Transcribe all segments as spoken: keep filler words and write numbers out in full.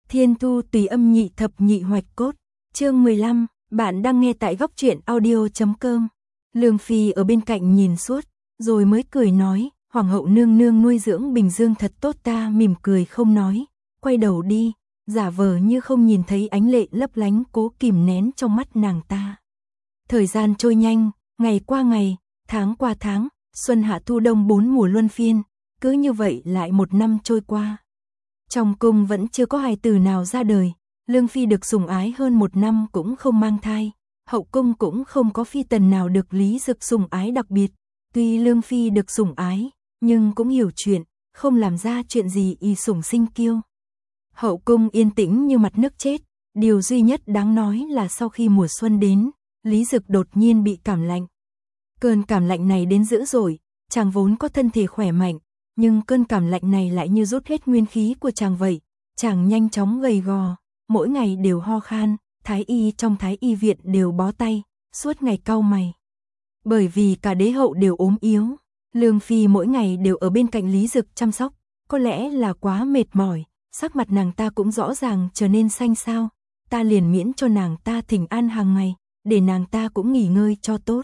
Thiên thu tùy âm nhị thập nhị hoạch cốt. Chương mười lăm, bạn đang nghe tại góc truyện audio chấm com. Lương Phi ở bên cạnh nhìn suốt, rồi mới cười nói, hoàng hậu nương nương nuôi dưỡng Bình Dương thật tốt. Ta mỉm cười không nói, quay đầu đi, giả vờ như không nhìn thấy ánh lệ lấp lánh cố kìm nén trong mắt nàng ta. Thời gian trôi nhanh, ngày qua ngày, tháng qua tháng, xuân hạ thu đông bốn mùa luân phiên, cứ như vậy lại một năm trôi qua. Trong cung vẫn chưa có hài tử nào ra đời, Lương Phi được sủng ái hơn một năm cũng không mang thai, hậu cung cũng không có phi tần nào được Lý Dực sủng ái đặc biệt. Tuy Lương Phi được sủng ái, nhưng cũng hiểu chuyện, không làm ra chuyện gì y sủng sinh kiêu. Hậu cung yên tĩnh như mặt nước chết, điều duy nhất đáng nói là sau khi mùa xuân đến, Lý Dực đột nhiên bị cảm lạnh. Cơn cảm lạnh này đến dữ dội, chàng vốn có thân thể khỏe mạnh, nhưng cơn cảm lạnh này lại như rút hết nguyên khí của chàng vậy. Chàng nhanh chóng gầy gò, mỗi ngày đều ho khan, thái y trong thái y viện đều bó tay, suốt ngày cau mày. Bởi vì cả đế hậu đều ốm yếu, Lương Phi mỗi ngày đều ở bên cạnh Lý Dực chăm sóc, có lẽ là quá mệt mỏi, sắc mặt nàng ta cũng rõ ràng trở nên xanh xao. Ta liền miễn cho nàng ta thỉnh an hàng ngày, để nàng ta cũng nghỉ ngơi cho tốt.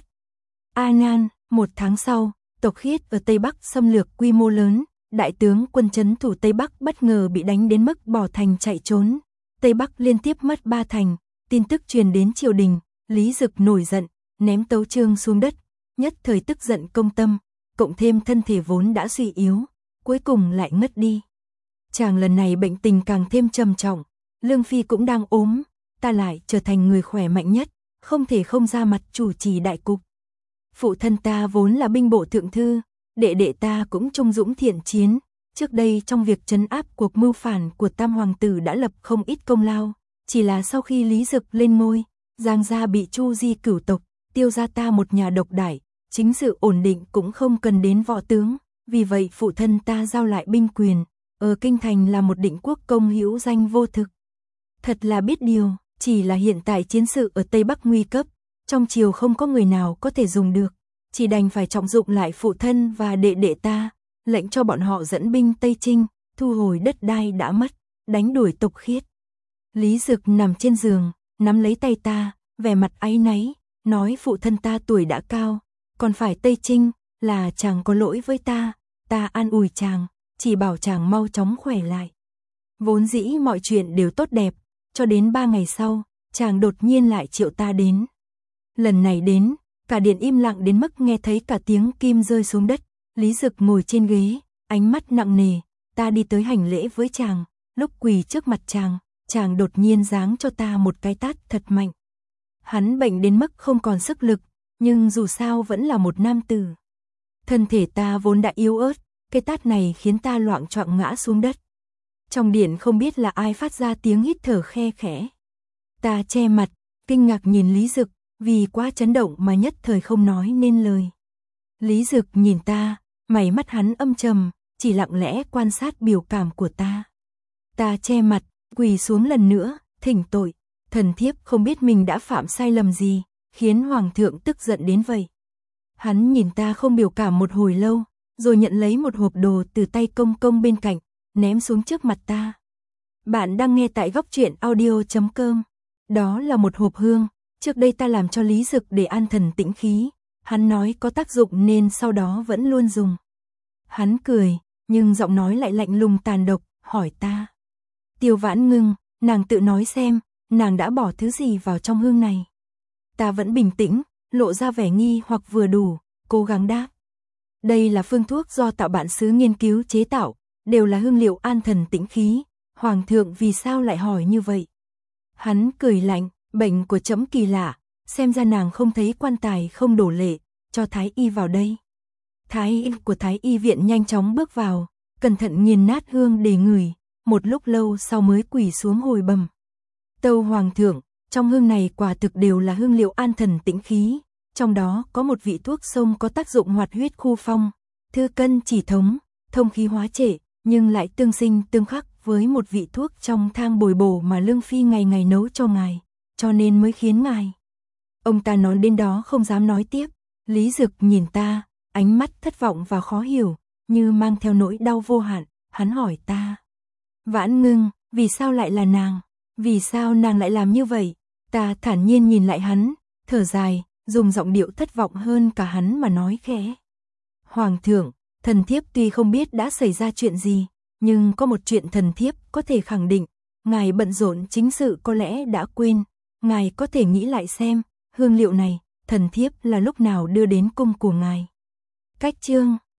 A Nan, một tháng sau, tộc Khiết ở Tây Bắc xâm lược quy mô lớn, đại tướng quân trấn thủ Tây Bắc bất ngờ bị đánh đến mức bỏ thành chạy trốn. Tây Bắc liên tiếp mất ba thành, tin tức truyền đến triều đình, Lý Dực nổi giận, ném tấu chương xuống đất, nhất thời tức giận công tâm, cộng thêm thân thể vốn đã suy yếu, cuối cùng lại ngất đi. Chàng lần này bệnh tình càng thêm trầm trọng, Lương Phi cũng đang ốm, ta lại trở thành người khỏe mạnh nhất, không thể không ra mặt chủ trì đại cục. Phụ thân ta vốn là binh bộ thượng thư, đệ đệ ta cũng trung dũng thiện chiến, trước đây trong việc trấn áp cuộc mưu phản của Tam hoàng tử đã lập không ít công lao, chỉ là sau khi Lý Dực lên ngôi, Giang gia bị Chu Di cửu tộc, Tiêu gia ta một nhà độc đại, chính sự ổn định cũng không cần đến võ tướng, vì vậy phụ thân ta giao lại binh quyền, ở kinh thành là một định quốc công hữu danh vô thực. Thật là biết điều, chỉ là hiện tại chiến sự ở Tây Bắc nguy cấp, trong triều không có người nào có thể dùng được, chỉ đành phải trọng dụng lại phụ thân và đệ đệ ta, lệnh cho bọn họ dẫn binh Tây Trinh, thu hồi đất đai đã mất, đánh đuổi tộc Khiết. Lý Dực nằm trên giường, nắm lấy tay ta, vẻ mặt áy náy, nói phụ thân ta tuổi đã cao, còn phải Tây Trinh, là chàng có lỗi với ta, ta an ủi chàng, chỉ bảo chàng mau chóng khỏe lại. Vốn dĩ mọi chuyện đều tốt đẹp, cho đến ba ngày sau, chàng đột nhiên lại triệu ta đến. Lần này đến, cả điện im lặng đến mức nghe thấy cả tiếng kim rơi xuống đất. Lý Dực ngồi trên ghế, ánh mắt nặng nề, ta đi tới hành lễ với chàng, lúc quỳ trước mặt chàng, chàng đột nhiên giáng cho ta một cái tát thật mạnh. Hắn bệnh đến mức không còn sức lực, nhưng dù sao vẫn là một nam tử. Thân thể ta vốn đã yếu ớt, cái tát này khiến ta loạng choạng ngã xuống đất. Trong điện không biết là ai phát ra tiếng hít thở khe khẽ. Ta che mặt, kinh ngạc nhìn Lý Dực, vì quá chấn động mà nhất thời không nói nên lời. Lý Dực nhìn ta, mày mắt hắn âm trầm, chỉ lặng lẽ quan sát biểu cảm của ta. Ta che mặt, quỳ xuống lần nữa, thỉnh tội, thần thiếp không biết mình đã phạm sai lầm gì, khiến hoàng thượng tức giận đến vậy. Hắn nhìn ta không biểu cảm một hồi lâu, rồi nhận lấy một hộp đồ từ tay công công bên cạnh, ném xuống trước mặt ta. Bạn đang nghe tại góc truyện audio chấm com. Đó là một hộp hương, trước đây ta làm cho Lý Dực để an thần tĩnh khí, hắn nói có tác dụng nên sau đó vẫn luôn dùng. Hắn cười, nhưng giọng nói lại lạnh lùng tàn độc, hỏi ta. Tiêu Vãn Ngưng, nàng tự nói xem, nàng đã bỏ thứ gì vào trong hương này. Ta vẫn bình tĩnh, lộ ra vẻ nghi hoặc vừa đủ, cố gắng đáp. Đây là phương thuốc do tạo bản xứ nghiên cứu chế tạo, đều là hương liệu an thần tĩnh khí, hoàng thượng vì sao lại hỏi như vậy? Hắn cười lạnh, bệnh của trẫm kỳ lạ, xem ra nàng không thấy quan tài không đổ lệ, cho thái y vào đây. Thái y của thái y viện nhanh chóng bước vào, cẩn thận nghiền nát hương để ngửi, một lúc lâu sau mới quỳ xuống hồi bẩm. Tâu hoàng thượng, trong hương này quả thực đều là hương liệu an thần tĩnh khí, trong đó có một vị thuốc sông có tác dụng hoạt huyết khu phong, thư cân chỉ thống, thông khí hóa trệ, nhưng lại tương sinh tương khắc với một vị thuốc trong thang bồi bổ mà Lương Phi ngày ngày nấu cho ngài, cho nên mới khiến ngài. Ông ta nói đến đó không dám nói tiếp. Lý Dực nhìn ta, ánh mắt thất vọng và khó hiểu, như mang theo nỗi đau vô hạn, hắn hỏi ta. Vãn Ngưng, Vì sao lại là nàng? Vì sao nàng lại làm như vậy? Ta thản nhiên nhìn lại hắn, thở dài, dùng giọng điệu thất vọng hơn cả hắn mà nói khẽ. Hoàng thượng, thần thiếp tuy không biết đã xảy ra chuyện gì, nhưng có một chuyện thần thiếp có thể khẳng định, ngài bận rộn chính sự có lẽ đã quên, ngài có thể nghĩ lại xem, hương liệu này, thần thiếp là lúc nào đưa đến cung của ngài. Cách chương